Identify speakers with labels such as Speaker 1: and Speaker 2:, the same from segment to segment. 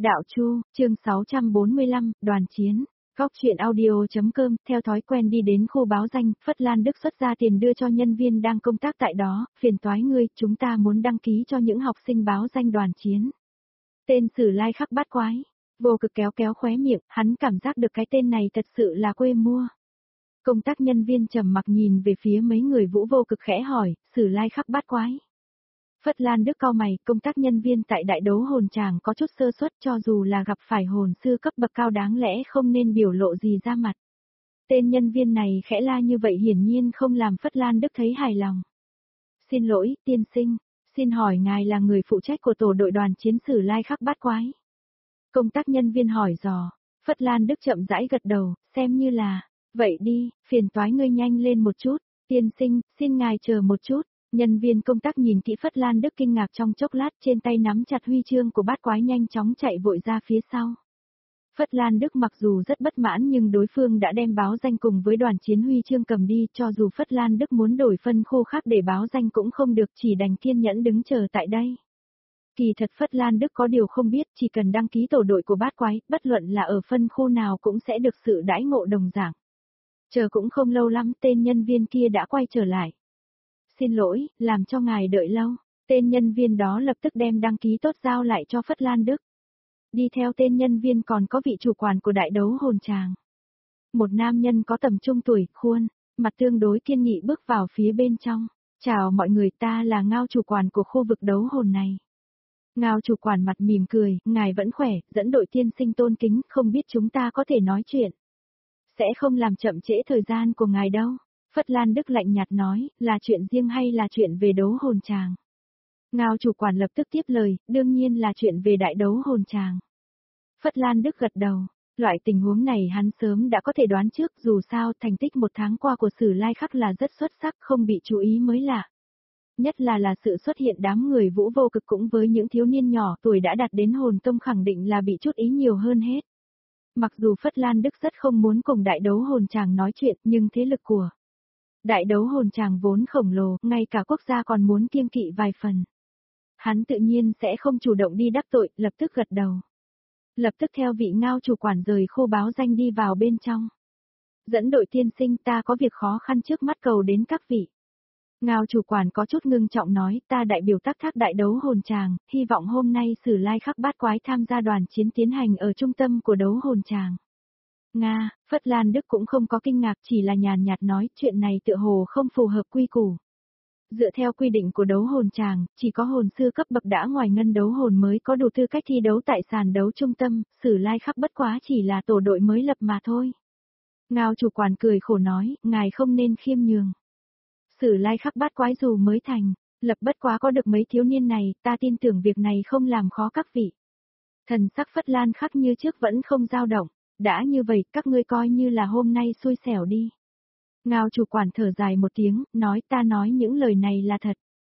Speaker 1: Đạo Chu, chương 645, đoàn chiến. Góc chuyện audio.com, theo thói quen đi đến khu báo danh, Phất Lan Đức xuất ra tiền đưa cho nhân viên đang công tác tại đó, phiền toái ngươi, chúng ta muốn đăng ký cho những học sinh báo danh đoàn chiến. Tên Sử Lai Khắc Bát Quái, Vô Cực kéo kéo khóe miệng, hắn cảm giác được cái tên này thật sự là quê mua. Công tác nhân viên trầm mặc nhìn về phía mấy người Vũ Vô Cực khẽ hỏi, Sử Lai Khắc Bát Quái. Phất Lan Đức cau mày, công tác nhân viên tại đại đấu hồn tràng có chút sơ suất, cho dù là gặp phải hồn sư cấp bậc cao đáng lẽ không nên biểu lộ gì ra mặt. Tên nhân viên này khẽ la như vậy hiển nhiên không làm Phất Lan Đức thấy hài lòng. Xin lỗi, tiên sinh, xin hỏi ngài là người phụ trách của tổ đội đoàn chiến Sử Lai Khắc Bát Quái. Công tác nhân viên hỏi dò, Phất Lan Đức chậm rãi gật đầu, xem như là, vậy đi, phiền toái ngươi nhanh lên một chút, tiên sinh, xin ngài chờ một chút. Nhân viên công tác nhìn kỹ Phất Lan Đức kinh ngạc trong chốc lát, trên tay nắm chặt huy chương của bát quái nhanh chóng chạy vội ra phía sau. Phất Lan Đức mặc dù rất bất mãn nhưng đối phương đã đem báo danh cùng với đoàn chiến huy chương cầm đi, cho dù Phất Lan Đức muốn đổi phân khu khác để báo danh cũng không được, chỉ đành kiên nhẫn đứng chờ tại đây. Kỳ thật Phất Lan Đức có điều không biết, chỉ cần đăng ký tổ đội của bát quái, bất luận là ở phân khu nào cũng sẽ được sự đãi ngộ đồng dạng. Chờ cũng không lâu lắm, tên nhân viên kia đã quay trở lại. Xin lỗi, làm cho ngài đợi lâu. Tên nhân viên đó lập tức đem đăng ký tốt giao lại cho Phất Lan Đức. Đi theo tên nhân viên còn có vị chủ quản của đại đấu hồn tràng. Một nam nhân có tầm trung tuổi, khuôn, mặt tương đối kiên nghị bước vào phía bên trong. Chào mọi người, ta là Ngao chủ quản của khu vực đấu hồn này. Ngao chủ quản mặt mỉm cười, ngài vẫn khỏe, dẫn đội tiên sinh tôn kính, không biết chúng ta có thể nói chuyện. Sẽ không làm chậm trễ thời gian của ngài đâu. Phất Lan Đức lạnh nhạt nói, là chuyện riêng hay là chuyện về đấu hồn tràng? Ngao chủ quản lập tức tiếp lời, đương nhiên là chuyện về đại đấu hồn tràng. Phất Lan Đức gật đầu, loại tình huống này hắn sớm đã có thể đoán trước, dù sao thành tích một tháng qua của Sử Lai Khắc là rất xuất sắc, không bị chú ý mới lạ. Nhất là sự xuất hiện đám người Vũ Vô Cực cũng với những thiếu niên nhỏ tuổi đã đạt đến hồn tông khẳng định là bị chút ý nhiều hơn hết. Mặc dù Phất Lan Đức rất không muốn cùng đại đấu hồn tràng nói chuyện, nhưng thế lực của đại đấu hồn tràng vốn khổng lồ, ngay cả quốc gia còn muốn kiêng kỵ vài phần. Hắn tự nhiên sẽ không chủ động đi đắc tội, lập tức gật đầu. Lập tức theo vị Ngao chủ quản rời khu báo danh đi vào bên trong. Dẫn đội tiên sinh, ta có việc khó khăn trước mắt cầu đến các vị. Ngao chủ quản có chút ngưng trọng nói, ta đại biểu tác thác đại đấu hồn tràng, hy vọng hôm nay Sử Lai Khắc Bát Quái tham gia đoàn chiến tiến hành ở trung tâm của đấu hồn tràng. Nga, Phất Lan Đức cũng không có kinh ngạc, chỉ là nhàn nhạt nói chuyện này tựa hồ không phù hợp quy củ. Dựa theo quy định của đấu hồn tràng, chỉ có hồn sư cấp bậc đã ngoài ngân đấu hồn mới có đủ tư cách thi đấu tại sàn đấu trung tâm, Sử Lai Khắc bất quá chỉ là tổ đội mới lập mà thôi. Ngao chủ quản cười khổ nói, ngài không nên khiêm nhường. Sử Lai Khắc Bát Quái dù mới thành, lập bất quá có được mấy thiếu niên này, ta tin tưởng việc này không làm khó các vị. Thần sắc Phất Lan Khắc như trước vẫn không dao động. Đã như vậy, các ngươi coi như là hôm nay xui xẻo đi. Ngao chủ quản thở dài một tiếng, nói ta nói những lời này là thật.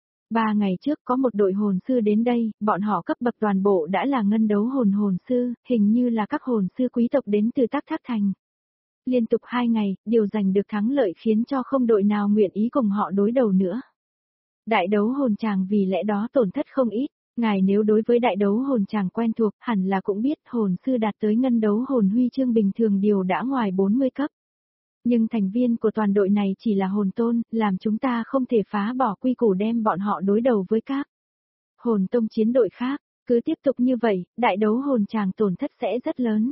Speaker 1: 3 ngày trước có một đội hồn sư đến đây, bọn họ cấp bậc toàn bộ đã là ngân đấu hồn sư, hình như là các hồn sư quý tộc đến từ Tác Thác Thành. Liên tục 2 ngày, điều giành được thắng lợi khiến cho không đội nào nguyện ý cùng họ đối đầu nữa. Đại đấu hồn tràng vì lẽ đó tổn thất không ít. Ngài nếu đối với đại đấu hồn tràng quen thuộc, hẳn là cũng biết hồn sư đạt tới ngân đấu hồn huy chương bình thường điều đã ngoài 40 cấp. Nhưng thành viên của toàn đội này chỉ là hồn tôn, làm chúng ta không thể phá bỏ quy củ đem bọn họ đối đầu với các hồn tông chiến đội khác. Cứ tiếp tục như vậy, đại đấu hồn tràng tổn thất sẽ rất lớn.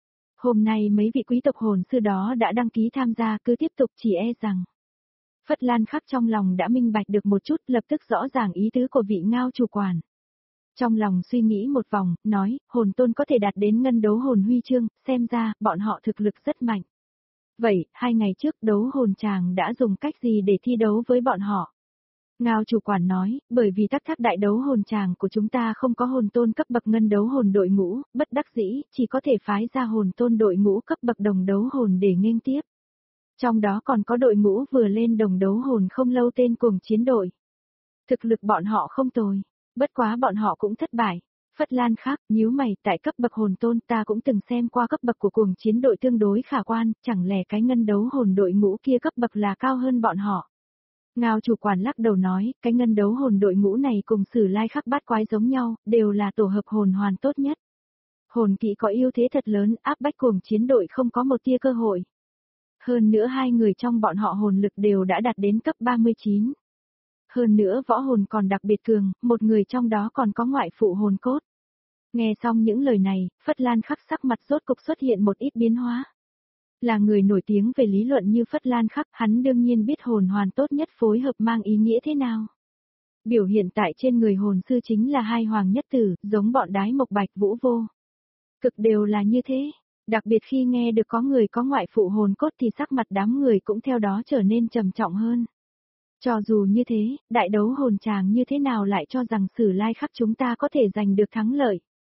Speaker 1: Hôm nay mấy vị quý tộc hồn sư đó đã đăng ký tham gia, cứ tiếp tục chỉ e rằng. Phất Lan Khắc trong lòng đã minh bạch được một chút, lập tức rõ ràng ý tứ của vị Ngao chủ quản. Trong lòng suy nghĩ một vòng, nói, hồn tôn có thể đạt đến ngân đấu hồn huy chương, xem ra, bọn họ thực lực rất mạnh. Vậy, 2 ngày trước đấu hồn tràng đã dùng cách gì để thi đấu với bọn họ? Ngao chủ quản nói, bởi vì tác thác đại đấu hồn tràng của chúng ta không có hồn tôn cấp bậc ngân đấu hồn đội ngũ, bất đắc dĩ, chỉ có thể phái ra hồn tôn đội ngũ cấp bậc đồng đấu hồn để nghênh tiếp. Trong đó còn có đội ngũ vừa lên đồng đấu hồn không lâu tên Cuồng Chiến đội. Thực lực bọn họ không tồi. Bất quá bọn họ cũng thất bại. Phất Lan Khắc, nhíu mày, tại cấp bậc hồn tôn ta cũng từng xem qua cấp bậc của Cuồng Chiến đội tương đối khả quan, chẳng lẽ cái ngân đấu hồn đội ngũ kia cấp bậc là cao hơn bọn họ. Ngao chủ quản lắc đầu nói, cái ngân đấu hồn đội ngũ này cùng Sử Lai Khắc Bát Quái giống nhau, đều là tổ hợp hồn hoàn tốt nhất. Hồn kỹ có ưu thế thật lớn, áp bách cuồng chiến đội không có một tia cơ hội. Hơn nữa hai người trong bọn họ hồn lực đều đã đạt đến cấp 39. Hơn nữa võ hồn còn đặc biệt cường, một người trong đó còn có ngoại phụ hồn cốt. Nghe xong những lời này, Phất Lan Khắc sắc mặt rốt cục xuất hiện một ít biến hóa. Là người nổi tiếng về lý luận như Phất Lan Khắc, hắn đương nhiên biết hồn hoàn tốt nhất phối hợp mang ý nghĩa thế nào. Biểu hiện tại trên người hồn sư chính là hai hoàng nhất tử, giống bọn đái mộc bạch vũ vô. Cực đều là như thế, đặc biệt khi nghe được có người có ngoại phụ hồn cốt thì sắc mặt đám người cũng theo đó trở nên trầm trọng hơn. Cho dù như thế, đại đấu hồn tràng như thế nào lại cho rằng Sử Lai Khắc chúng ta có thể giành được thắng lợi.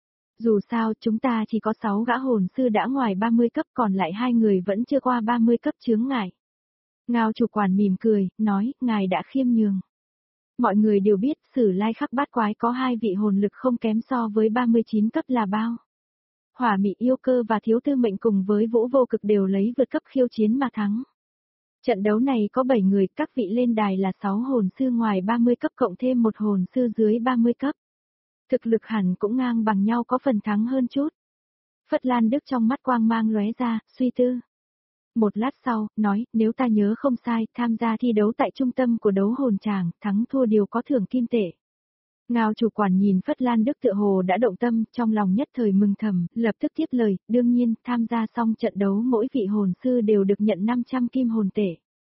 Speaker 1: Dù sao chúng ta chỉ có 6 gã hồn sư đã ngoài 30 cấp, còn lại hai người vẫn chưa qua 30 cấp chướng ngại. Ngao chủ quản mỉm cười, nói, ngài đã khiêm nhường. Mọi người đều biết Sử Lai Khắc bát quái có hai vị hồn lực không kém so với 39 cấp là bao. Hỏa Mị Yêu Cơ và Thiếu Tư Mệnh cùng với Vũ Vô Cực đều lấy vượt cấp khiêu chiến mà thắng. Trận đấu này có 7 người, các vị lên đài là 6 hồn sư ngoài 30 cấp cộng thêm một hồn sư dưới 30 cấp. Thực lực hẳn cũng ngang bằng nhau, có phần thắng hơn chút. Phất Lan Đức trong mắt quang mang lóe ra, suy tư. Một lát sau, nói, nếu ta nhớ không sai, tham gia thi đấu tại trung tâm của đấu hồn tràng, thắng thua đều có thưởng kim tệ. Ngao chủ quản nhìn Phất Lan Đức tựa hồ đã động tâm, trong lòng nhất thời mừng thầm, lập tức tiếp lời, đương nhiên, tham gia xong trận đấu mỗi vị hồn sư đều được nhận 500 kim hồn tệ.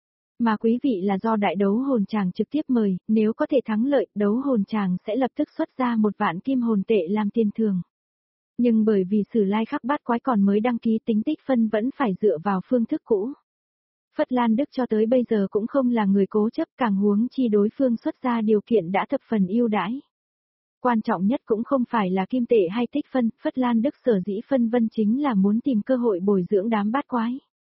Speaker 1: Mà quý vị là do đại đấu hồn tràng trực tiếp mời, nếu có thể thắng lợi, đấu hồn tràng sẽ lập tức xuất ra 1.000 kim hồn tệ làm tiền thưởng. Nhưng bởi vì Sử Lai Khắc bát quái còn mới đăng ký, tính tích phân vẫn phải dựa vào phương thức cũ. Phất Lan Đức cho tới bây giờ cũng không là người cố chấp, càng huống chi đối phương xuất ra điều kiện đã thập phần ưu đãi. Quan trọng nhất cũng không phải là kim tệ hay tích phân, Phất Lan Đức sở dĩ phân vân chính là muốn tìm cơ hội bồi dưỡng đám bát quái.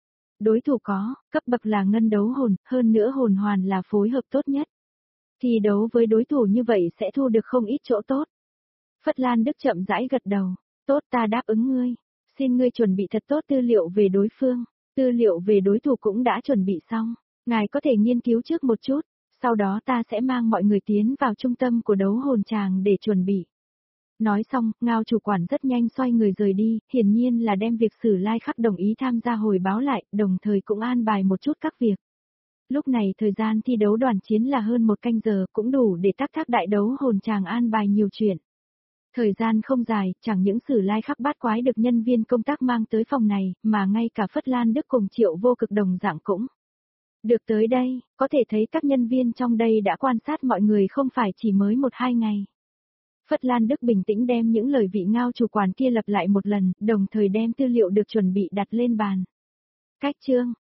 Speaker 1: Đối thủ có, cấp bậc là ngân đấu hồn, hơn nữa hồn hoàn là phối hợp tốt nhất. Thi đấu với đối thủ như vậy sẽ thu được không ít chỗ tốt. Phất Lan Đức chậm rãi gật đầu, tốt, ta đáp ứng ngươi, xin ngươi chuẩn bị thật tốt tư liệu về đối phương, tư liệu về đối thủ cũng đã chuẩn bị xong, ngài có thể nghiên cứu trước một chút, sau đó ta sẽ mang mọi người tiến vào trung tâm của đấu hồn tràng để chuẩn bị. Nói xong, Ngao chủ quản rất nhanh xoay người rời đi, hiển nhiên là đem việc Sử Lai Khắc đồng ý tham gia hồi báo lại, đồng thời cũng an bài một chút các việc. Lúc này thời gian thi đấu đoàn chiến là hơn 1 canh giờ, cũng đủ để tác thác đại đấu hồn tràng an bài nhiều chuyện. Thời gian không dài, chẳng những Sử Lai Khắc bát quái được nhân viên công tác mang tới phòng này, mà ngay cả Phất Lan Đức cùng Triệu Vô Cực đồng dạng cũng được tới đây, có thể thấy các nhân viên trong đây đã quan sát mọi người không phải chỉ mới 1-2 ngày. Phất Lan Đức bình tĩnh đem những lời vị Ngao chủ quản kia lặp lại một lần, đồng thời đem tư liệu được chuẩn bị đặt lên bàn. Cách chương